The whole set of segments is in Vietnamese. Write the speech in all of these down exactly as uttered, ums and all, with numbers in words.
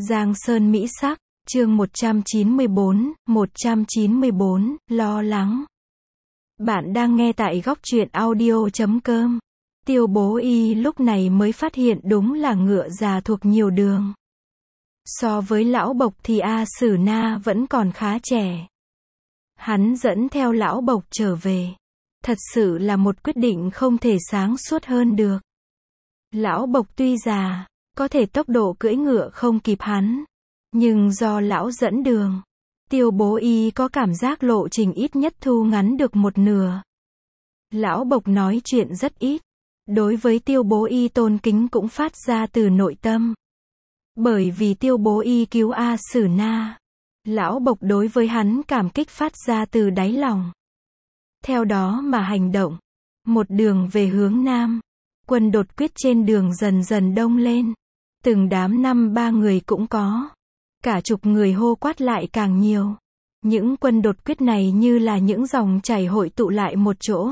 Giang Sơn Mỹ Sắc, chương một trăm chín mươi bốn, một trăm chín mươi bốn, lo lắng. Bạn đang nghe tại góc truyện audio chấm com. Tiêu Bố Y lúc này mới phát hiện đúng là ngựa già thuộc nhiều đường. So với lão Bộc thì A Sử Na vẫn còn khá trẻ. Hắn dẫn theo lão Bộc trở về. Thật sự là một quyết định không thể sáng suốt hơn được. Lão Bộc tuy già, có thể tốc độ cưỡi ngựa không kịp hắn. Nhưng do lão dẫn đường, Tiêu Bố Y có cảm giác lộ trình ít nhất thu ngắn được một nửa. Lão Bộc nói chuyện rất ít. Đối với Tiêu Bố Y tôn kính cũng phát ra từ nội tâm. Bởi vì Tiêu Bố Y cứu A Sử Na, lão Bộc đối với hắn cảm kích phát ra từ đáy lòng. Theo đó mà hành động. Một đường về hướng Nam, quân đột quyết trên đường dần dần đông lên. Từng đám năm ba người cũng có. Cả chục người hô quát lại càng nhiều. Những quân đột quyết này như là những dòng chảy hội tụ lại một chỗ.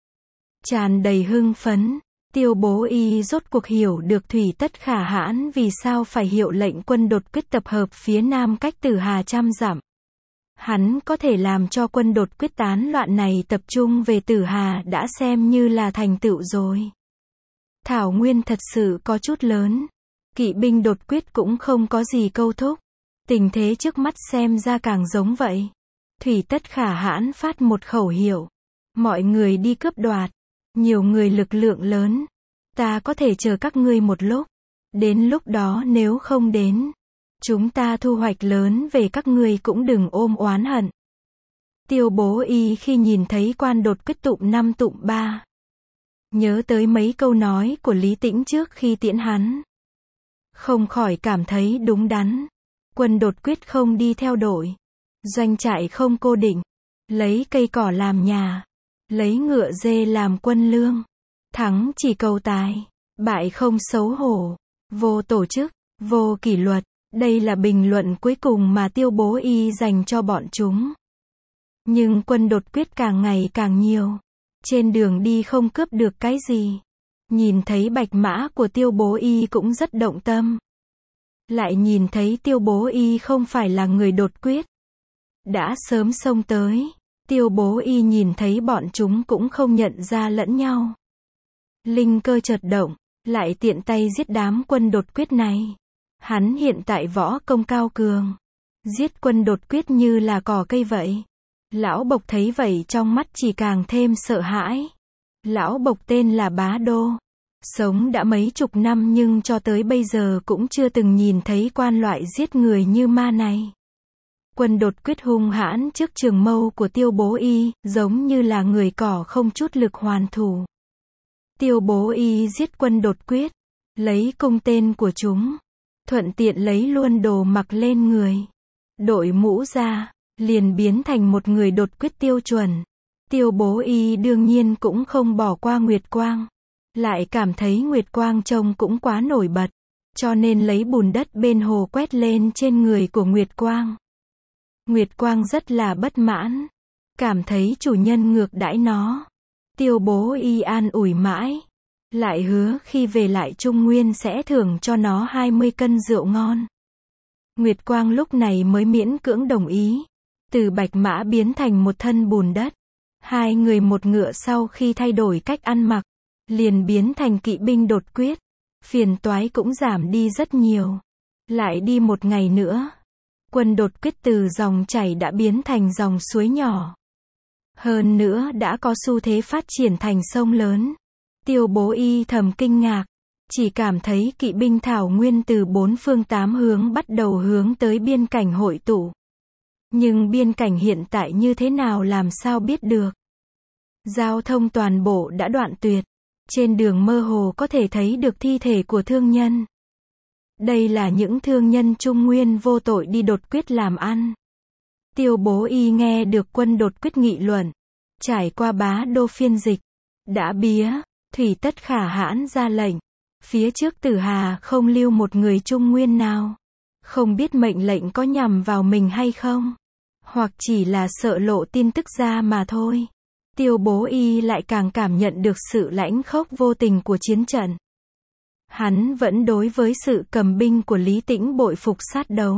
Tràn đầy hưng phấn. Tiêu Bố Y rốt cuộc hiểu được Thủy Tất Khả Hãn vì sao phải hiệu lệnh quân đột quyết tập hợp phía Nam cách Tử Hà trăm dặm. Hắn có thể làm cho quân đột quyết tán loạn này tập trung về Tử Hà đã xem như là thành tựu rồi. Thảo nguyên thật sự có chút lớn. Kỵ binh đột quyết cũng không có gì câu thúc. Tình thế trước mắt xem ra càng giống vậy. Thủy Tất Khả Hãn phát một khẩu hiệu. Mọi người đi cướp đoạt. Nhiều người lực lượng lớn. Ta có thể chờ các ngươi một lúc. Đến lúc đó nếu không đến, chúng ta thu hoạch lớn về các ngươi cũng đừng ôm oán hận. Tiêu Bố Y khi nhìn thấy quan đột quyết tụng năm tụng ba, nhớ tới mấy câu nói của Lý Tĩnh trước khi tiễn hắn. Không khỏi cảm thấy đúng đắn. Quân đột quyết không đi theo đội. Doanh trại không cô định. Lấy cây cỏ làm nhà. Lấy ngựa dê làm quân lương. Thắng chỉ cầu tài. Bại không xấu hổ. Vô tổ chức. Vô kỷ luật. Đây là bình luận cuối cùng mà Tiêu Bố Y dành cho bọn chúng. Nhưng quân đột quyết càng ngày càng nhiều. Trên đường đi không cướp được cái gì. Nhìn thấy bạch mã của Tiêu Bố Y cũng rất động tâm. Lại nhìn thấy Tiêu Bố Y không phải là người đột quyết. Đã sớm xông tới. Tiêu Bố Y nhìn thấy bọn chúng cũng không nhận ra lẫn nhau. Linh cơ chợt động, lại tiện tay giết đám quân đột quyết này. Hắn hiện tại võ công cao cường. Giết quân đột quyết như là cỏ cây vậy. Lão Bộc thấy vậy trong mắt chỉ càng thêm sợ hãi. Lão Bộc tên là Bá Đô. Sống đã mấy chục năm nhưng cho tới bây giờ cũng chưa từng nhìn thấy quan loại giết người như ma này. Quân đột quyết hung hãn trước trường mâu của Tiêu Bố Y, giống như là người cỏ không chút lực hoàn thủ. Tiêu Bố Y giết quân đột quyết, lấy cung tên của chúng, thuận tiện lấy luôn đồ mặc lên người, đội mũ ra, liền biến thành một người đột quyết tiêu chuẩn. Tiêu Bố Y đương nhiên cũng không bỏ qua Nguyệt Quang, lại cảm thấy Nguyệt Quang trông cũng quá nổi bật, cho nên lấy bùn đất bên hồ quét lên trên người của Nguyệt Quang. Nguyệt Quang rất là bất mãn, cảm thấy chủ nhân ngược đãi nó. Tiêu Bố Y an ủi mãi, lại hứa khi về lại Trung Nguyên sẽ thưởng cho nó hai mươi cân rượu ngon. Nguyệt Quang lúc này mới miễn cưỡng đồng ý, từ bạch mã biến thành một thân bùn đất. Hai người một ngựa sau khi thay đổi cách ăn mặc, liền biến thành kỵ binh đột quyết. Phiền toái cũng giảm đi rất nhiều. Lại đi một ngày nữa, quân đột quyết từ dòng chảy đã biến thành dòng suối nhỏ. Hơn nữa đã có xu thế phát triển thành sông lớn. Tiêu Bố Y thầm kinh ngạc, chỉ cảm thấy kỵ binh thảo nguyên từ bốn phương tám hướng bắt đầu hướng tới biên cảnh hội tụ. Nhưng biên cảnh hiện tại như thế nào làm sao biết được. Giao thông toàn bộ đã đoạn tuyệt. Trên đường mơ hồ có thể thấy được thi thể của thương nhân. Đây là những thương nhân Trung Nguyên vô tội đi đột quyết làm ăn. Tiêu Bố Y nghe được quân đột quyết nghị luận. Trải qua Bá Đô phiên dịch. Đã bía, Thủy Tất Khả Hãn ra lệnh. Phía trước Tử Hà không lưu một người Trung Nguyên nào. Không biết mệnh lệnh có nhằm vào mình hay không. Hoặc chỉ là sợ lộ tin tức ra mà thôi. Tiêu Bố Y lại càng cảm nhận được sự lãnh khốc vô tình của chiến trận. Hắn vẫn đối với sự cầm binh của Lý Tĩnh bội phục sát đấu.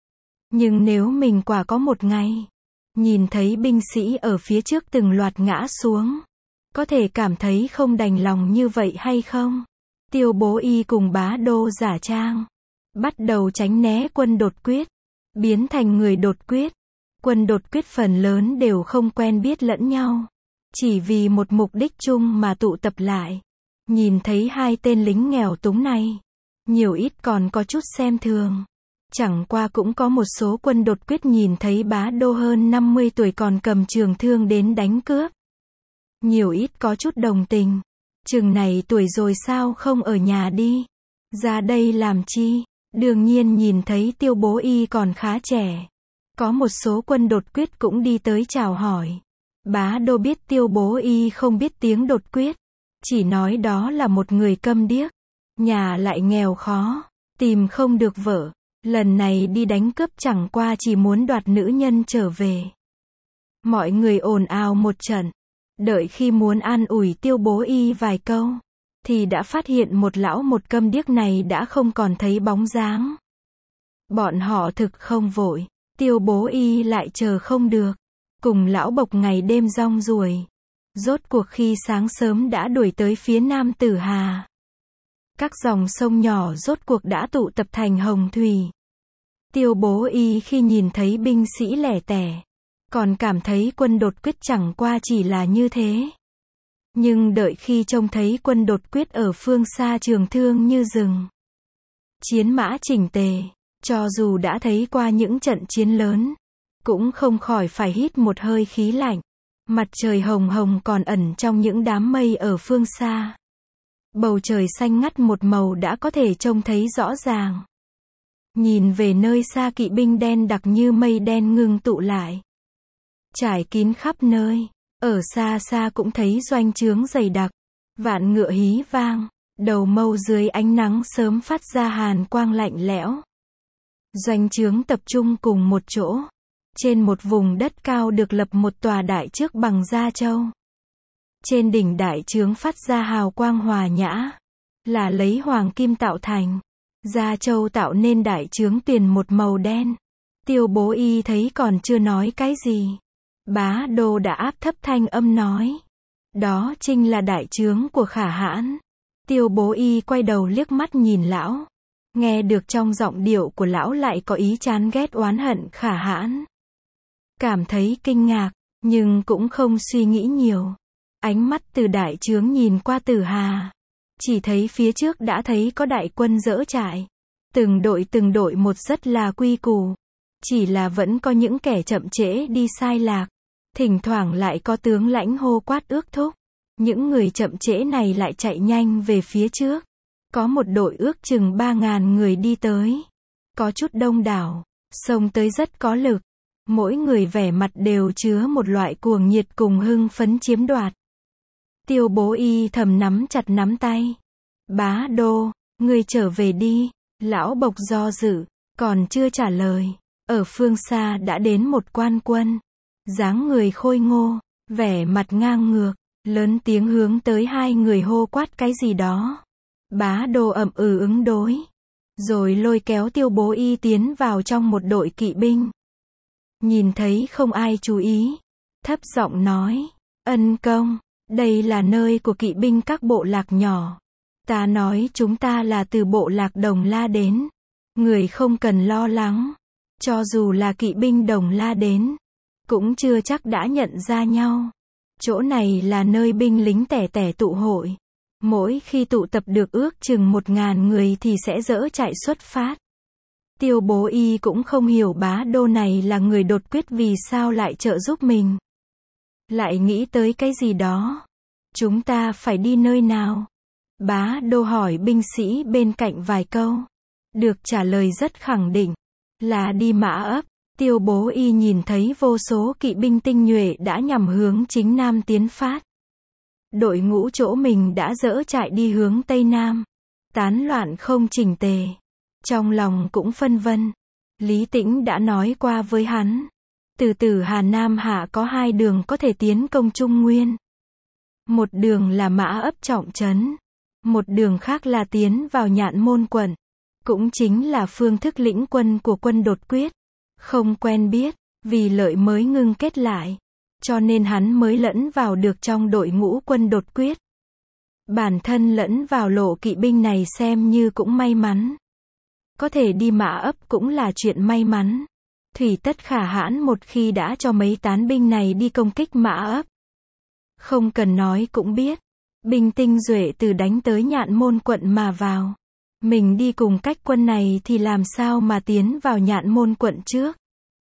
Nhưng nếu mình quả có một ngày, nhìn thấy binh sĩ ở phía trước từng loạt ngã xuống, có thể cảm thấy không đành lòng như vậy hay không? Tiêu Bố Y cùng Bá Đô giả trang, bắt đầu tránh né quân đột quyết, biến thành người đột quyết. Quân đột quyết phần lớn đều không quen biết lẫn nhau, chỉ vì một mục đích chung mà tụ tập lại. Nhìn thấy hai tên lính nghèo túng này, nhiều ít còn có chút xem thường. Chẳng qua cũng có một số quân đột quyết nhìn thấy Bá Đô hơn năm mươi tuổi còn cầm trường thương đến đánh cướp. Nhiều ít có chút đồng tình. Chừng này tuổi rồi sao không ở nhà đi? Ra đây làm chi? Đương nhiên nhìn thấy Tiêu Bố Y còn khá trẻ. Có một số quân đột quyết cũng đi tới chào hỏi. Bá Đô biết Tiêu Bố Y không biết tiếng đột quyết, chỉ nói đó là một người câm điếc, nhà lại nghèo khó, tìm không được vợ, lần này đi đánh cướp chẳng qua chỉ muốn đoạt nữ nhân trở về. Mọi người ồn ào một trận, đợi khi muốn an ủi Tiêu Bố Y vài câu, thì đã phát hiện một lão một câm điếc này đã không còn thấy bóng dáng. Bọn họ thực không vội, Tiêu Bố Y lại chờ không được, cùng lão bộc ngày đêm rong ruổi. Rốt cuộc khi sáng sớm đã đuổi tới phía Nam Tử Hà. Các dòng sông nhỏ rốt cuộc đã tụ tập thành hồng thủy. Tiêu Bố Y khi nhìn thấy binh sĩ lẻ tẻ, còn cảm thấy quân đột quyết chẳng qua chỉ là như thế. Nhưng đợi khi trông thấy quân đột quyết ở phương xa trường thương như rừng, chiến mã chỉnh tề, cho dù đã thấy qua những trận chiến lớn, cũng không khỏi phải hít một hơi khí lạnh. Mặt trời hồng hồng còn ẩn trong những đám mây ở phương xa. Bầu trời xanh ngắt một màu đã có thể trông thấy rõ ràng. Nhìn về nơi xa kỵ binh đen đặc như mây đen ngưng tụ lại, trải kín khắp nơi. Ở xa xa cũng thấy doanh trướng dày đặc, vạn ngựa hí vang, đầu mâu dưới ánh nắng sớm phát ra hàn quang lạnh lẽo. Doanh trướng tập trung cùng một chỗ. Trên một vùng đất cao được lập một tòa đại trướng bằng da trâu. Trên đỉnh đại trướng phát ra hào quang hòa nhã, là lấy hoàng kim tạo thành. Da trâu tạo nên đại trướng tuyền một màu đen. Tiêu Bố Y thấy còn chưa nói cái gì, Bá Đô đã áp thấp thanh âm nói, đó chính là đại trướng của Khả Hãn. Tiêu Bố Y quay đầu liếc mắt nhìn lão, nghe được trong giọng điệu của lão lại có ý chán ghét oán hận Khả Hãn. Cảm thấy kinh ngạc, nhưng cũng không suy nghĩ nhiều. Ánh mắt từ đại trướng nhìn qua Tử Hà, chỉ thấy phía trước đã thấy có đại quân dỡ trại. Từng đội từng đội một rất là quy củ. Chỉ là vẫn có những kẻ chậm trễ đi sai lạc. Thỉnh thoảng lại có tướng lãnh hô quát ước thúc. Những người chậm trễ này lại chạy nhanh về phía trước. Có một đội ước chừng ba ngàn người đi tới. Có chút đông đảo, xông tới rất có lực. Mỗi người vẻ mặt đều chứa một loại cuồng nhiệt cùng hưng phấn chiếm đoạt. Tiêu Bố Y thầm nắm chặt nắm tay. Bá Đô, ngươi trở về đi. Lão bộc do dự, còn chưa trả lời. Ở phương xa đã đến một quan quân. Dáng người khôi ngô, vẻ mặt ngang ngược, lớn tiếng hướng tới hai người hô quát cái gì đó. Bá Đô ậm ừ ứng đối. Rồi lôi kéo Tiêu Bố Y tiến vào trong một đội kỵ binh. Nhìn thấy không ai chú ý, thấp giọng nói, ân công, đây là nơi của kỵ binh các bộ lạc nhỏ. Ta nói chúng ta là từ bộ lạc Đồng La đến. Người không cần lo lắng. Cho dù là kỵ binh Đồng La đến, cũng chưa chắc đã nhận ra nhau. Chỗ này là nơi binh lính tẻ tẻ tụ hội. Mỗi khi tụ tập được ước chừng một ngàn người thì sẽ dỡ trại xuất phát. Tiêu Bố Y cũng không hiểu Bá Đô này là người đột quyết vì sao lại trợ giúp mình. Lại nghĩ tới cái gì đó. Chúng ta phải đi nơi nào? Bá Đô hỏi binh sĩ bên cạnh vài câu. Được trả lời rất khẳng định. Là đi Mã Ấp. Tiêu Bố Y nhìn thấy vô số kỵ binh tinh nhuệ đã nhằm hướng chính Nam tiến phát. Đội ngũ chỗ mình đã dỡ trại đi hướng Tây Nam. Tán loạn không chỉnh tề. Trong lòng cũng phân vân. Lý Tĩnh đã nói qua với hắn. Từ Tử Hà Nam Hạ có hai đường có thể tiến công Trung Nguyên. Một đường là Mã Ấp trọng trấn. Một đường khác là tiến vào Nhạn Môn quận. Cũng chính là phương thức lĩnh quân của quân đột quyết. Không quen biết, vì lợi mới ngưng kết lại. Cho nên hắn mới lẫn vào được trong đội ngũ quân đột quyết. Bản thân lẫn vào lộ kỵ binh này xem như cũng may mắn. Có thể đi mã ấp cũng là chuyện may mắn. Thủy Tất Khả Hãn một khi đã cho mấy tán binh này đi công kích mã ấp. Không cần nói cũng biết. Binh tinh duệ từ đánh tới Nhạn Môn quận mà vào. Mình đi cùng cách quân này thì làm sao mà tiến vào Nhạn Môn quận trước.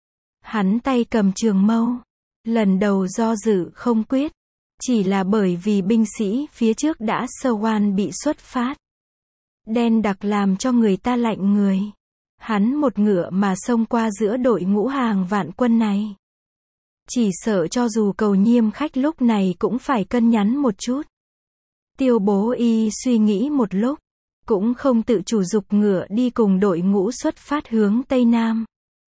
Hắn tay cầm trường mâu. Lần đầu do dự không quyết. Chỉ là bởi vì binh sĩ phía trước đã sơ oan bị xuất phát. Đen đặc làm cho người ta lạnh người. Hắn một ngựa mà xông qua giữa đội ngũ hàng vạn quân này. Chỉ sợ cho dù Cầu Nhiêm khách lúc này cũng phải cân nhắn một chút. Tiêu Bố Y suy nghĩ một lúc. Cũng không tự chủ dục ngựa đi cùng đội ngũ xuất phát hướng Tây Nam.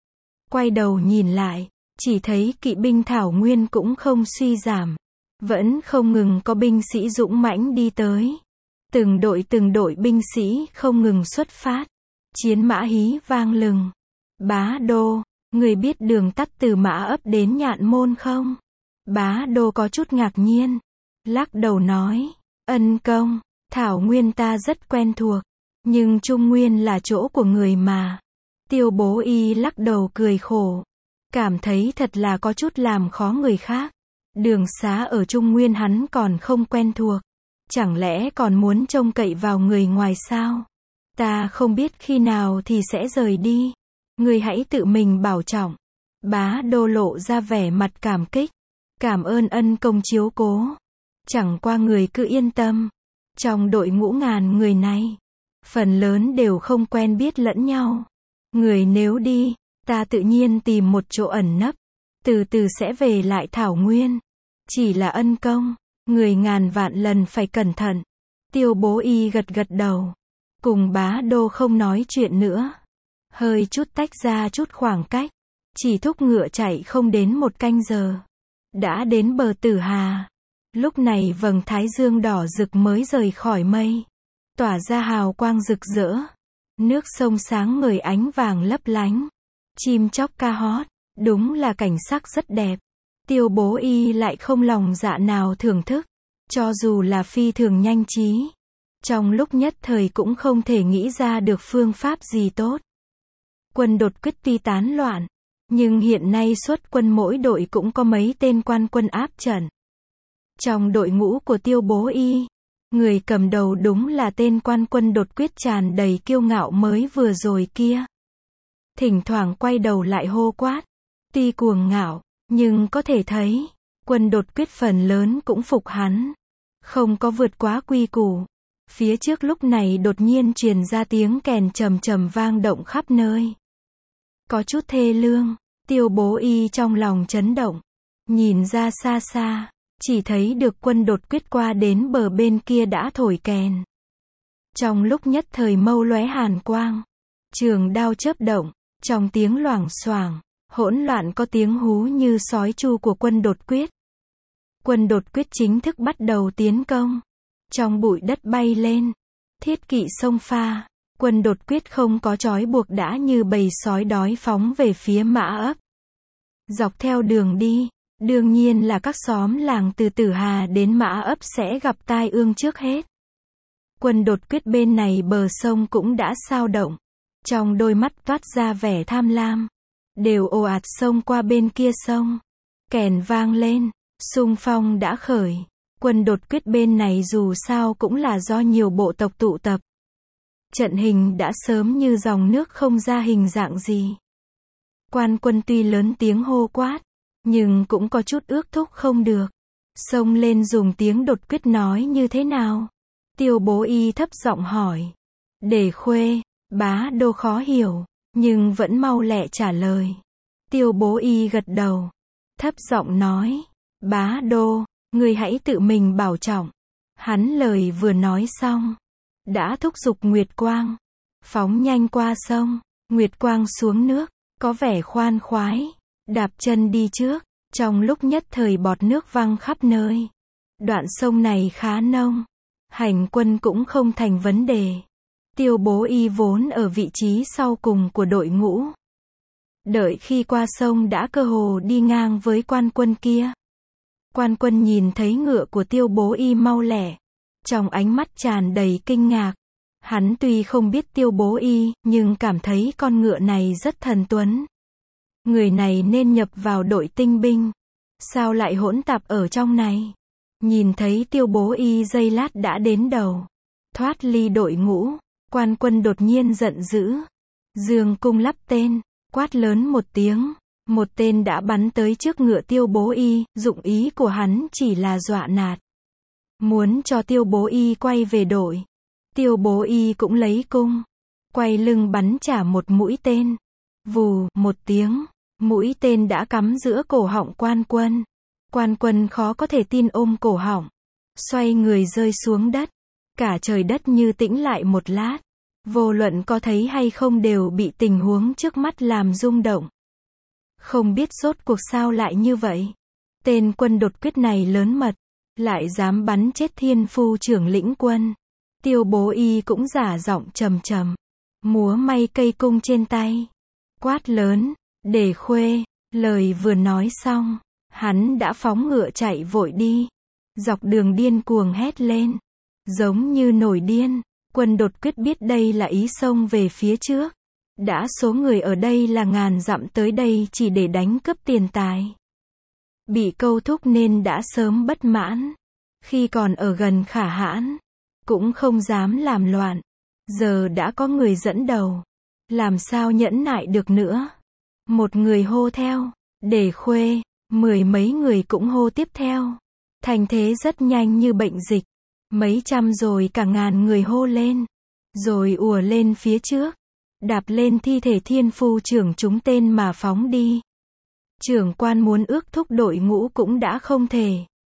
Quay đầu nhìn lại. Chỉ thấy kỵ binh Thảo Nguyên cũng không suy giảm. Vẫn không ngừng có binh sĩ dũng mãnh đi tới. Từng đội từng đội binh sĩ không ngừng xuất phát. Chiến mã hí vang lừng. Bá Đô, người biết đường tắt từ mã ấp đến Nhạn Môn không? Bá Đô có chút ngạc nhiên. Lắc đầu nói. Ân công, Thảo Nguyên ta rất quen thuộc. Nhưng Trung Nguyên là chỗ của người mà. Tiêu Bố Y lắc đầu cười khổ. Cảm thấy thật là có chút làm khó người khác. Đường xá ở Trung Nguyên hắn còn không quen thuộc. Chẳng lẽ còn muốn trông cậy vào người ngoài sao? Ta không biết khi nào thì sẽ rời đi. Người hãy tự mình bảo trọng. Bá Đô lộ ra vẻ mặt cảm kích. Cảm ơn ân công chiếu cố. Chẳng qua người cứ yên tâm. Trong đội ngũ ngàn người này, phần lớn đều không quen biết lẫn nhau. Người nếu đi, ta tự nhiên tìm một chỗ ẩn nấp. Từ từ sẽ về lại Thảo Nguyên. Chỉ là ân công, người ngàn vạn lần phải cẩn thận. Tiêu Bố Y gật gật đầu. Cùng Bá Đô không nói chuyện nữa. Hơi chút tách ra chút khoảng cách. Chỉ thúc ngựa chạy không đến một canh giờ. Đã đến bờ Tử Hà. Lúc này vầng thái dương đỏ rực mới rời khỏi mây. Tỏa ra hào quang rực rỡ. Nước sông sáng ngời ánh vàng lấp lánh. Chim chóc ca hót. Đúng là cảnh sắc rất đẹp. Tiêu Bố Y lại không lòng dạ nào thưởng thức. Cho dù là phi thường nhanh trí. Trong lúc nhất thời cũng không thể nghĩ ra được phương pháp gì tốt. Quân đột quyết tuy tán loạn. Nhưng hiện nay xuất quân mỗi đội cũng có mấy tên quan quân áp trận. Trong đội ngũ của Tiêu Bố Y, người cầm đầu đúng là tên quan quân đột quyết tràn đầy kiêu ngạo mới vừa rồi kia. Thỉnh thoảng quay đầu lại hô quát. Tuy cuồng ngạo, nhưng có thể thấy, quân đột quyết phần lớn cũng phục hắn. Không có vượt quá quy củ. Phía trước lúc này đột nhiên truyền ra tiếng kèn trầm trầm vang động khắp nơi. Có chút thê lương, Tiêu Bố Y trong lòng chấn động. Nhìn ra xa xa, chỉ thấy được quân đột quyết qua đến bờ bên kia đã thổi kèn. Trong lúc nhất thời mâu lóe hàn quang. Trường đao chớp động, trong tiếng loảng xoảng, hỗn loạn có tiếng hú như sói chu của quân đột quyết. Quân đột quyết chính thức bắt đầu tiến công. Trong bụi đất bay lên. Thiết kỵ xông pha. Quân đột quyết không có trói buộc đã như bầy sói đói phóng về phía mã ấp. Dọc theo đường đi, đương nhiên là các xóm làng từ Tử Hà đến mã ấp sẽ gặp tai ương trước hết. Quân đột quyết bên này bờ sông cũng đã sao động. Trong đôi mắt toát ra vẻ tham lam. Đều ồ ạt xông qua bên kia sông. Kèn vang lên, xung phong đã khởi. Quân đột quyết bên này dù sao cũng là do nhiều bộ tộc tụ tập. Trận hình đã sớm như dòng nước không ra hình dạng gì. Quan quân tuy lớn tiếng hô quát, nhưng cũng có chút ước thúc không được. Xông lên dùng tiếng đột quyết nói như thế nào? Tiêu Bố Y thấp giọng hỏi. Để Khuê, Bá Đô khó hiểu, nhưng vẫn mau lẹ trả lời. Tiêu Bố Y gật đầu, thấp giọng nói. Bá Đô, người hãy tự mình bảo trọng. Hắn lời vừa nói xong, đã thúc giục Nguyệt Quang, phóng nhanh qua sông. Nguyệt Quang xuống nước, có vẻ khoan khoái, đạp chân đi trước, trong lúc nhất thời bọt nước văng khắp nơi. Đoạn sông này khá nông, Hành quân cũng không thành vấn đề. Tiêu Bố Y vốn ở vị trí sau cùng của đội ngũ. Đợi khi qua sông đã cơ hồ đi ngang với quan quân kia. Quan quân nhìn thấy ngựa của Tiêu Bố Y mau lẹ. Trong ánh mắt tràn đầy kinh ngạc. Hắn tuy không biết Tiêu Bố Y, nhưng cảm thấy con ngựa này rất thần tuấn. Người này nên nhập vào đội tinh binh. Sao lại hỗn tạp ở trong này? Nhìn thấy Tiêu Bố Y giây lát đã đến đầu. Thoát ly đội ngũ. Quan quân đột nhiên giận dữ. Dương cung lắp tên. Quát lớn một tiếng. Một tên đã bắn tới trước ngựa Tiêu Bố Y. Dụng ý của hắn chỉ là dọa nạt. Muốn cho Tiêu Bố Y quay về đội. Tiêu Bố Y cũng lấy cung. Quay lưng bắn trả một mũi tên. Vù, một tiếng. Mũi tên đã cắm giữa cổ họng quan quân. Quan quân khó có thể tin ôm cổ họng. Xoay người rơi xuống đất. Cả trời đất như tĩnh lại một lát. Vô luận có thấy hay không đều bị tình huống trước mắt làm rung động. Không biết rốt cuộc sao lại như vậy. Tên quân đột quyết này lớn mật. Lại dám bắn chết Thiên Phu trưởng lĩnh quân. Tiêu Bố Y cũng giả giọng trầm trầm. Múa may cây cung trên tay. Quát lớn. Để Khuê. Lời vừa nói xong. Hắn đã phóng ngựa chạy vội đi. Dọc đường điên cuồng hét lên. Giống như nổi điên. Quân đột quyết biết đây là ý xông về phía trước. Đã số người ở đây là ngàn dặm tới đây chỉ để đánh cướp tiền tài. Bị câu thúc nên đã sớm bất mãn. Khi còn ở gần Khả Hãn. Cũng không dám làm loạn. Giờ đã có người dẫn đầu. Làm sao nhẫn nại được nữa. Một người hô theo. Để Khuê. Mười mấy người cũng hô tiếp theo. Thành thế rất nhanh như bệnh dịch. Mấy trăm rồi cả ngàn người hô lên. Rồi ùa lên phía trước. Đạp lên thi thể Thiên Phu trưởng chúng tên mà phóng đi. Trưởng quan muốn ước thúc đội ngũ cũng đã không thể.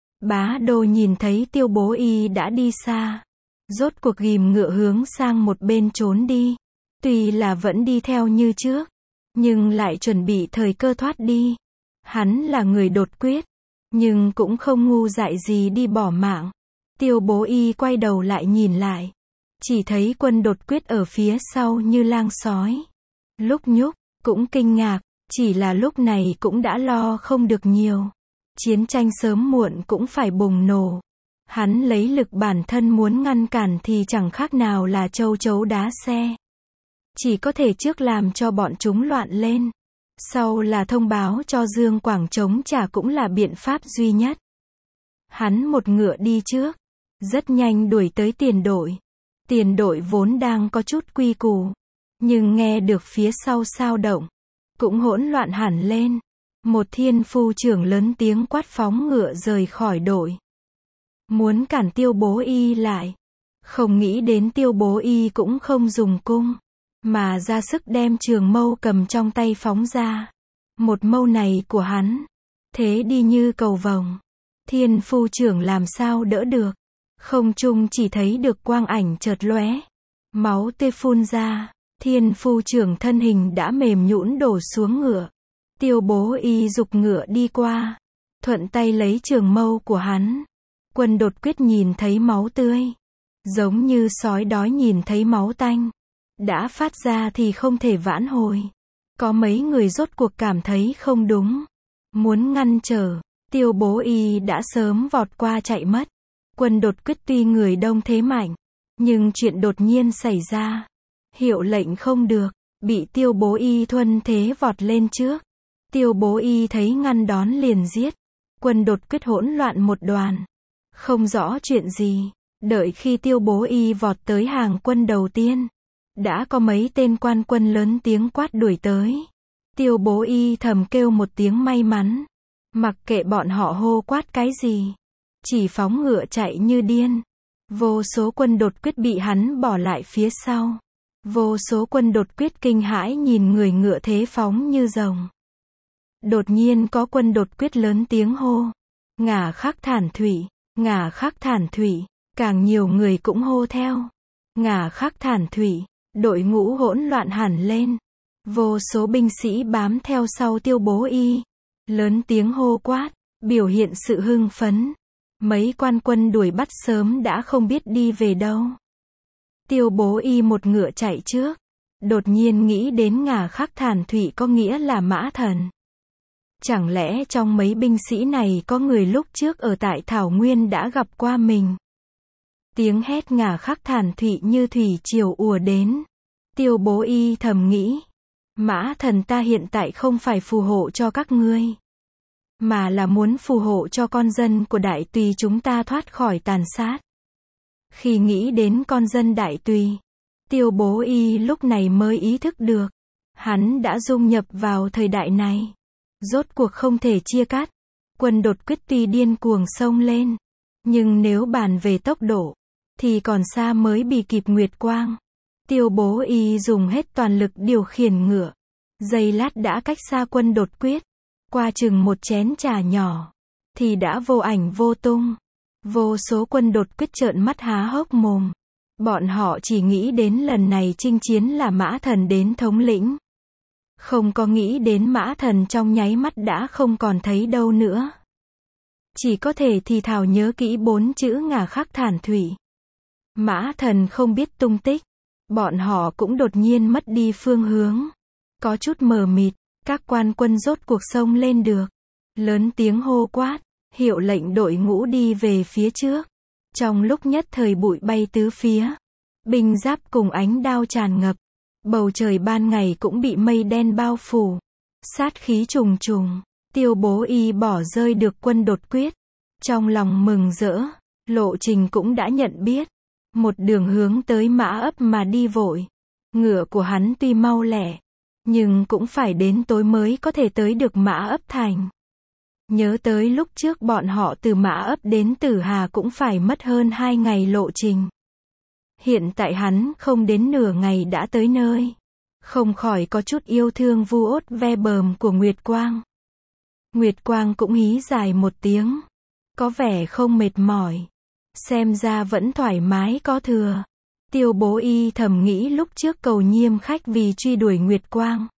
Bá Đô nhìn thấy Tiêu Bố Y đã đi xa. Rốt cuộc ghìm ngựa hướng sang một bên trốn đi. Tuy là vẫn đi theo như trước. Nhưng lại chuẩn bị thời cơ thoát đi. Hắn là người đột quyết. Nhưng cũng không ngu dại gì đi bỏ mạng. Tiêu Bố Y quay đầu lại nhìn lại. Chỉ thấy quân đột quyết ở phía sau như lang sói. Lúc nhúc, cũng kinh ngạc. Chỉ là lúc này cũng đã lo không được nhiều. Chiến tranh sớm muộn cũng phải bùng nổ. Hắn lấy lực bản thân muốn ngăn cản thì chẳng khác nào là châu chấu đá xe. Chỉ có thể trước làm cho bọn chúng loạn lên. Sau là thông báo cho Dương Quảng chống trả cũng là biện pháp duy nhất. Hắn một ngựa đi trước. Rất nhanh đuổi tới tiền đội. Tiền đội vốn đang có chút quy củ. Nhưng nghe được phía sau sao động. Cũng hỗn loạn hẳn lên. Một Thiên Phu trưởng lớn tiếng quát phóng ngựa rời khỏi đội. Muốn cản Tiêu Bố Y lại. Không nghĩ đến Tiêu Bố Y cũng không dùng cung. Mà ra sức đem trường mâu cầm trong tay phóng ra. Một mâu này của hắn. Thế đi như cầu vồng. Thiên Phu trưởng làm sao đỡ được. Không trung chỉ thấy được quang ảnh chợt lóe. Máu tươi phun ra. Thiên Phu trưởng thân hình đã mềm nhũn đổ xuống ngựa. Tiêu Bố Y giục ngựa đi qua. Thuận tay lấy trường mâu của hắn. Quân đột quyết nhìn thấy máu tươi. Giống như sói đói nhìn thấy máu tanh. Đã phát ra thì không thể vãn hồi. Có mấy người rốt cuộc cảm thấy không đúng. Muốn ngăn trở. Tiêu Bố Y đã sớm vọt qua chạy mất. Quân đột quyết tuy người đông thế mạnh. Nhưng chuyện đột nhiên xảy ra. Hiệu lệnh không được. Bị Tiêu Bố Y thuần thế vọt lên trước. Tiêu Bố Y thấy ngăn đón liền giết. Quân đột quyết hỗn loạn một đoàn. Không rõ chuyện gì. Đợi khi Tiêu Bố Y vọt tới hàng quân đầu tiên. Đã có mấy tên quan quân lớn tiếng quát đuổi tới. Tiêu Bố Y thầm kêu một tiếng may mắn. Mặc kệ bọn họ hô quát cái gì. Chỉ phóng ngựa chạy như điên. Vô số quân đột quyết bị hắn bỏ lại phía sau. Vô số quân đột quyết kinh hãi nhìn người ngựa thế phóng như rồng. Đột nhiên có quân đột quyết lớn tiếng hô. Ngả Khắc Thản Thủy, Ngả Khắc Thản Thủy. Càng nhiều người cũng hô theo. Ngả Khắc Thản Thủy. Đội ngũ hỗn loạn hẳn lên. Vô số binh sĩ bám theo sau Tiêu Bố Y. Lớn tiếng hô quát. Biểu hiện sự hưng phấn. Mấy quan quân đuổi bắt sớm đã không biết đi về đâu. Tiêu Bố Y một ngựa chạy trước. Đột nhiên nghĩ đến Ngà Khắc Thản Thụy có nghĩa là mã thần. Chẳng lẽ trong mấy binh sĩ này có người lúc trước ở tại Thảo Nguyên đã gặp qua mình? Tiếng hét Ngà Khắc Thản Thụy như thủy triều ùa đến. Tiêu Bố Y thầm nghĩ. Mã thần ta hiện tại không phải phù hộ cho các ngươi, mà là muốn phù hộ cho con dân của Đại Tùy chúng ta thoát khỏi tàn sát. Khi nghĩ đến con dân Đại Tùy, Tiêu Bố Y lúc này mới ý thức được. Hắn đã dung nhập vào thời đại này. Rốt cuộc không thể chia cắt. Quân đột quyết tuy điên cuồng xông lên, nhưng nếu bàn về tốc độ, thì còn xa mới bị kịp Nguyệt Quang. Tiêu Bố Y dùng hết toàn lực điều khiển ngựa. Giây lát đã cách xa quân đột quyết. Qua chừng một chén trà nhỏ, thì đã vô ảnh vô tung. Vô số quân đột quyết trợn mắt há hốc mồm. Bọn họ chỉ nghĩ đến lần này chinh chiến là mã thần đến thống lĩnh. Không có nghĩ đến mã thần trong nháy mắt đã không còn thấy đâu nữa. Chỉ có thể thì thào nhớ kỹ bốn chữ Ngà Khắc Thản Thụy. Mã thần không biết tung tích. Bọn họ cũng đột nhiên mất đi phương hướng. Có chút mờ mịt, các quan quân rốt cuộc xông lên được. Lớn tiếng hô quát, hiệu lệnh đội ngũ đi về phía trước. Trong lúc nhất thời bụi bay tứ phía. Binh giáp cùng ánh đao tràn ngập. Bầu trời ban ngày cũng bị mây đen bao phủ. Sát khí trùng trùng. Tiêu Bố Y bỏ rơi được quân đột quyết. Trong lòng mừng rỡ, lộ trình cũng đã nhận biết. Một đường hướng tới Mã Ấp mà đi vội. Ngựa của hắn tuy mau lẹ, nhưng cũng phải đến tối mới có thể tới được Mã Ấp thành. Nhớ tới lúc trước bọn họ từ Mã Ấp đến Tử Hà cũng phải mất hơn hai ngày lộ trình. Hiện tại hắn không đến nửa ngày đã tới nơi. Không khỏi có chút yêu thương vu ốt ve bờm của Nguyệt Quang. Nguyệt Quang cũng hí dài một tiếng. Có vẻ không mệt mỏi. Xem ra vẫn thoải mái có thừa. Tiêu Bố Y thầm nghĩ lúc trước cầu Nhiêm khách vì truy đuổi Nguyệt Quang.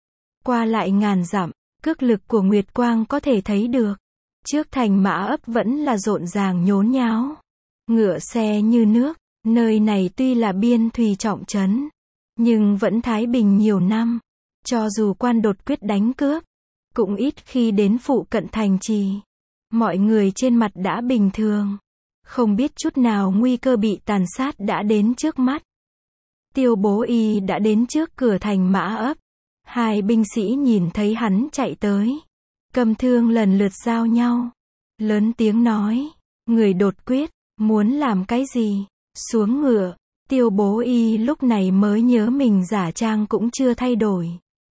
Qua lại ngàn dặm, cước lực của Nguyệt Quang có thể thấy được. Trước thành Mã Ấp vẫn là rộn ràng nhốn nháo. Ngựa xe như nước, nơi này tuy là biên thùy trọng trấn, nhưng vẫn thái bình nhiều năm. Cho dù quan đột quyết đánh cướp, cũng ít khi đến phụ cận thành trì. Mọi người trên mặt đã bình thường. Không biết chút nào nguy cơ bị tàn sát đã đến trước mắt. Tiêu Bố Y đã đến trước cửa thành Mã Ấp. Hai binh sĩ nhìn thấy hắn chạy tới. Cầm thương lần lượt giao nhau. Lớn tiếng nói. Người đột quyết, muốn làm cái gì? Xuống ngựa. Tiêu Bố Y lúc này mới nhớ mình giả trang cũng chưa thay đổi.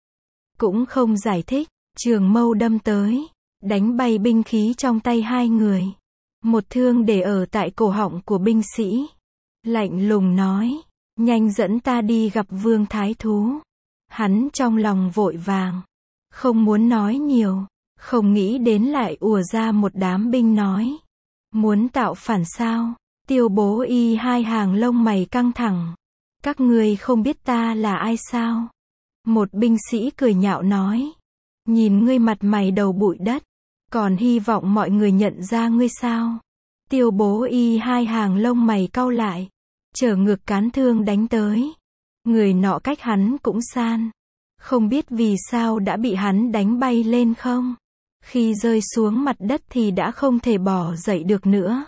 Cũng không giải thích. Trường mâu đâm tới. Đánh bay binh khí trong tay hai người. Một thương để ở tại cổ họng của binh sĩ. Lạnh lùng nói. Nhanh dẫn ta đi gặp Vương Thái Thú. Hắn trong lòng vội vàng. Không muốn nói nhiều. Không nghĩ đến lại ùa ra một đám binh nói. Muốn tạo phản sao? Tiêu Bố Y hai hàng lông mày căng thẳng. Các ngươi không biết ta là ai sao? Một binh sĩ cười nhạo nói. Nhìn ngươi mặt mày đầu bụi đất. Còn hy vọng mọi người nhận ra ngươi sao? Tiêu Bố Y hai hàng lông mày cau lại. Trở ngược cán thương đánh tới. Người nọ cách hắn cũng san. Không biết vì sao đã bị hắn đánh bay lên không? Khi rơi xuống mặt đất thì đã không thể bỏ dậy được nữa.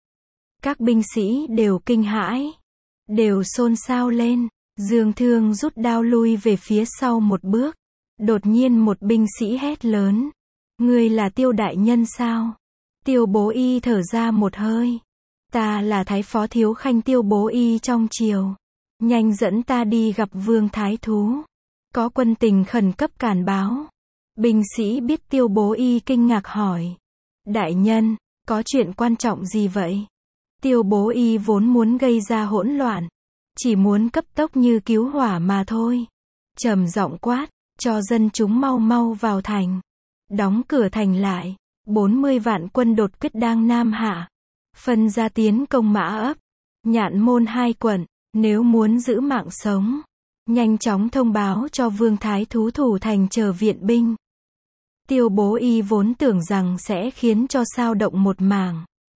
Các binh sĩ đều kinh hãi. Đều xôn xao lên. Dương Thương rút đao lui về phía sau một bước. Đột nhiên một binh sĩ hét lớn. Ngươi là Tiêu đại nhân sao? Tiêu Bố Y thở ra một hơi. Ta là Thái Phó Thiếu Khanh Tiêu Bố Y trong triều. Nhanh dẫn ta đi gặp Vương Thái Thú. Có quân tình khẩn cấp càn báo. Binh sĩ biết Tiêu Bố Y kinh ngạc hỏi. Đại nhân, có chuyện quan trọng gì vậy? Tiêu Bố Y vốn muốn gây ra hỗn loạn. Chỉ muốn cấp tốc như cứu hỏa mà thôi. Trầm giọng quát, cho dân chúng mau mau vào thành. Đóng cửa thành lại. bốn mươi vạn quân đột quyết đang Nam Hạ. Phân ra tiến công Mã Ấp. Nhạn Môn hai quận. Nếu muốn giữ mạng sống, nhanh chóng thông báo cho Vương Thái Thú thủ thành chờ viện binh. Tiêu Bố Y vốn tưởng rằng sẽ khiến cho sao động một mảng.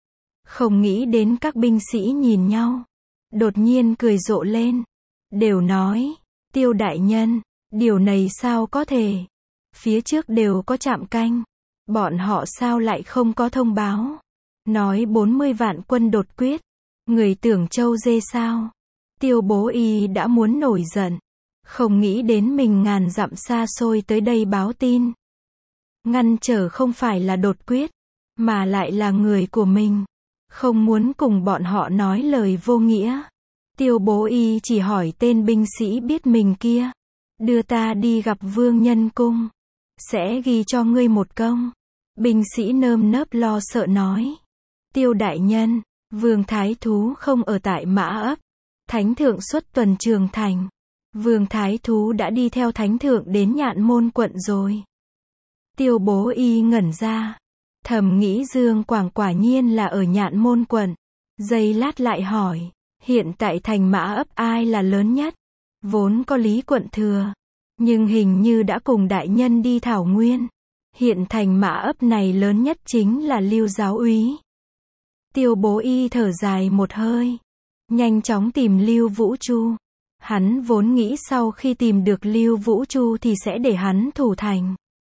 Không nghĩ đến các binh sĩ nhìn nhau, đột nhiên cười rộ lên, đều nói, Tiêu đại nhân, điều này sao có thể? Phía trước đều có trạm canh, bọn họ sao lại không có thông báo? Nói bốn mươi vạn quân đột quyết, người tưởng trâu dê sao? Tiêu Bố Y đã muốn nổi giận, không nghĩ đến mình ngàn dặm xa xôi tới đây báo tin. Ngăn trở không phải là đột quyết, mà lại là người của mình, không muốn cùng bọn họ nói lời vô nghĩa. Tiêu Bố Y chỉ hỏi tên binh sĩ biết mình kia, đưa ta đi gặp Vương Nhân Cung, sẽ ghi cho ngươi một công. Binh sĩ nơm nớp lo sợ nói, Tiêu đại nhân, Vương Thái Thú không ở tại Mã Ấp, Thánh Thượng xuất tuần Trường Thành, Vương Thái Thú đã đi theo Thánh Thượng đến Nhạn Môn quận rồi. Tiêu Bố Y ngẩn ra, thầm nghĩ Dương Quảng quả nhiên là ở Nhạn Môn quận. Giây lát lại hỏi, hiện tại thành Mã Ấp ai là lớn nhất? Vốn có Lý Quận Thừa, nhưng hình như đã cùng đại nhân đi Thảo Nguyên. Hiện thành Mã Ấp này lớn nhất chính là Lưu giáo úy. Tiêu Bố Y thở dài một hơi, nhanh chóng tìm Lưu Vũ Chu. Hắn vốn nghĩ sau khi tìm được Lưu Vũ Chu thì sẽ để hắn thủ thành.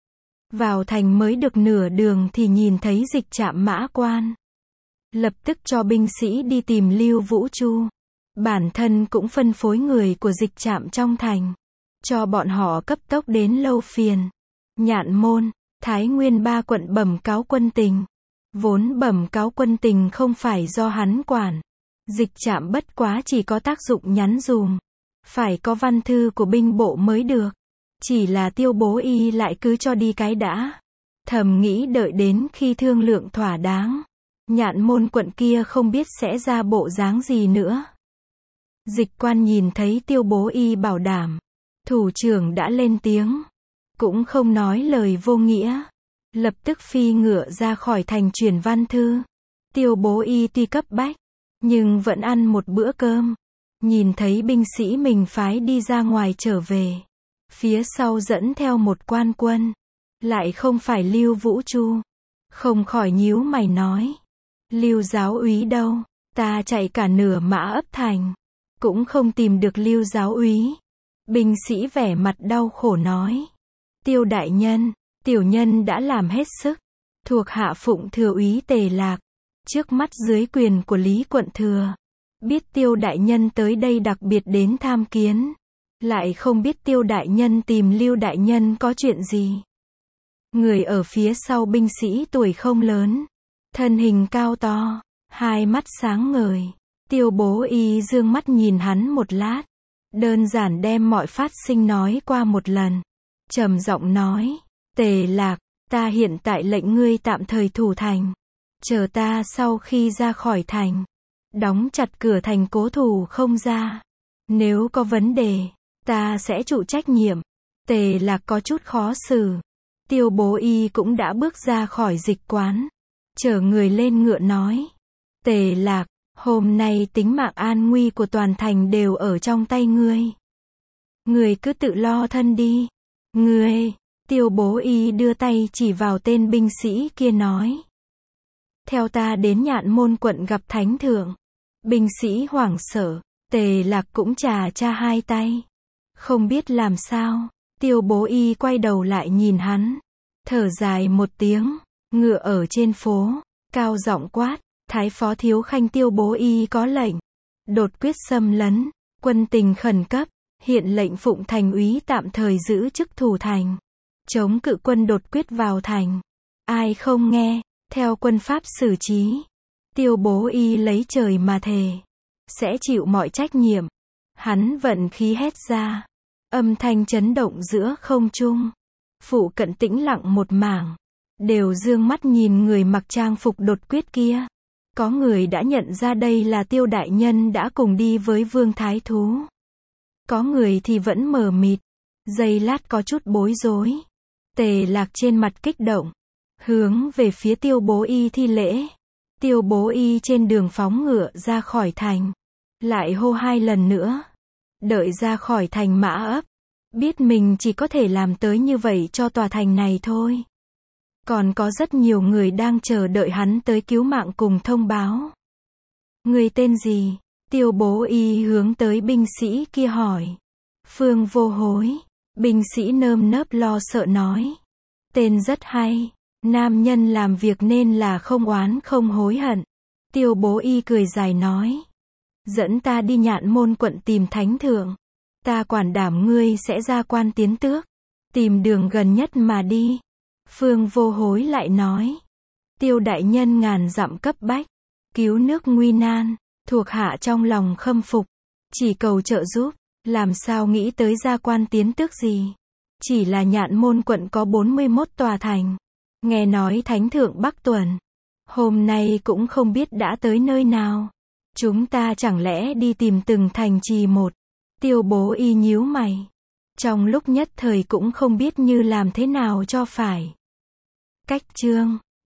Vào thành mới được nửa đường thì nhìn thấy Dịch Trạm Mã Quan. Lập tức cho binh sĩ đi tìm Lưu Vũ Chu. Bản thân cũng phân phối người của Dịch Trạm trong thành, cho bọn họ cấp tốc đến Lâu Phiền, Nhạn Môn, Thái Nguyên ba quận bẩm cáo quân tình. Vốn bẩm cáo quân tình không phải do hắn quản. Dịch Trạm bất quá chỉ có tác dụng nhắn dùm. Phải có văn thư của binh bộ mới được. Chỉ là Tiêu Bố Y lại cứ cho đi cái đã. Thầm nghĩ đợi đến khi thương lượng thỏa đáng, Nhạn Môn quận kia không biết sẽ ra bộ dáng gì nữa. Dịch Quan nhìn thấy Tiêu Bố Y bảo đảm, thủ trưởng đã lên tiếng, cũng không nói lời vô nghĩa, lập tức phi ngựa ra khỏi thành truyền văn thư. Tiêu Bố Y tuy cấp bách, nhưng vẫn ăn một bữa cơm. Nhìn thấy binh sĩ mình phái đi ra ngoài trở về, phía sau dẫn theo một quan quân, lại không phải Lưu Vũ Chu, không khỏi nhíu mày nói, Lưu giáo úy đâu? Ta chạy cả nửa Mã Ấp thành, cũng không tìm được Lưu giáo úy. Binh sĩ vẻ mặt đau khổ nói, Tiêu đại nhân, tiểu nhân đã làm hết sức, thuộc hạ phụng thừa úy Tề Lạc, trước mắt dưới quyền của Lý Quận Thừa. Biết Tiêu đại nhân tới đây đặc biệt đến tham kiến, lại không biết Tiêu đại nhân tìm Lưu đại nhân có chuyện gì. Người ở phía sau binh sĩ tuổi không lớn, thân hình cao to, hai mắt sáng ngời. Tiêu Bố Y dương mắt nhìn hắn một lát, đơn giản đem mọi phát sinh nói qua một lần, trầm giọng nói, Tề Lạc, ta hiện tại lệnh ngươi tạm thời thủ thành, chờ ta sau khi ra khỏi thành, đóng chặt cửa thành cố thủ không ra. Nếu có vấn đề, ta sẽ chịu trách nhiệm. Tề Lạc có chút khó xử. Tiêu Bố Y cũng đã bước ra khỏi dịch quán, chở người lên ngựa nói, Tề Lạc, hôm nay tính mạng an nguy của toàn thành đều ở trong tay ngươi. Ngươi cứ tự lo thân đi. Ngươi, Tiêu Bố Y đưa tay chỉ vào tên binh sĩ kia nói, theo ta đến Nhạn Môn quận gặp Thánh Thượng. Binh sĩ hoảng sợ, Tề Lạc cũng chà cha hai tay, không biết làm sao. Tiêu Bố Y quay đầu lại nhìn hắn, thở dài một tiếng, ngựa ở trên phố, cao giọng quát, Thái phó thiếu khanh Tiêu Bố Y có lệnh, đột quyết xâm lấn, quân tình khẩn cấp, hiện lệnh phụng thành úy tạm thời giữ chức thủ thành, chống cự quân đột quyết vào thành. Ai không nghe, theo quân pháp xử trí. Tiêu Bố Y lấy trời mà thề, sẽ chịu mọi trách nhiệm. Hắn vận khí hét ra, âm thanh chấn động giữa không trung. Phụ cận tĩnh lặng một mảng, đều dương mắt nhìn người mặc trang phục đột quyết kia. Có người đã nhận ra đây là Tiêu đại nhân đã cùng đi với Vương Thái Thú. Có người thì vẫn mờ mịt, giây lát có chút bối rối. Tề Lạc trên mặt kích động, hướng về phía Tiêu Bố Y thi lễ. Tiêu Bố Y trên đường phóng ngựa ra khỏi thành, lại hô hai lần nữa. Đợi ra khỏi thành Mã Ấp, biết mình chỉ có thể làm tới như vậy cho tòa thành này thôi. Còn có rất nhiều người đang chờ đợi hắn tới cứu mạng cùng thông báo. Người tên gì? Tiêu Bố Y hướng tới binh sĩ kia hỏi. Phương Vô Hối. Binh sĩ nơm nớp lo sợ nói. Tên rất hay. Nam nhân làm việc nên là không oán không hối hận. Tiêu Bố Y cười dài nói. Dẫn ta đi Nhạn Môn quận tìm thánh thượng. Ta quản đảm ngươi sẽ ra quan tiến tước. Tìm đường gần nhất mà đi. Phương Vô Hối lại nói. Tiêu đại nhân ngàn dặm cấp bách. Cứu nước nguy nan. Thuộc hạ trong lòng khâm phục. Chỉ cầu trợ giúp. Làm sao nghĩ tới ra quan tiến tước gì. Chỉ là Nhạn Môn quận có bốn mươi mốt tòa thành. Nghe nói thánh thượng Bắc Tuần. Hôm nay cũng không biết đã tới nơi nào. Chúng ta chẳng lẽ đi tìm từng thành trì một. Tiêu Bố Y nhíu mày. Trong lúc nhất thời cũng không biết như làm thế nào cho phải. Cách chương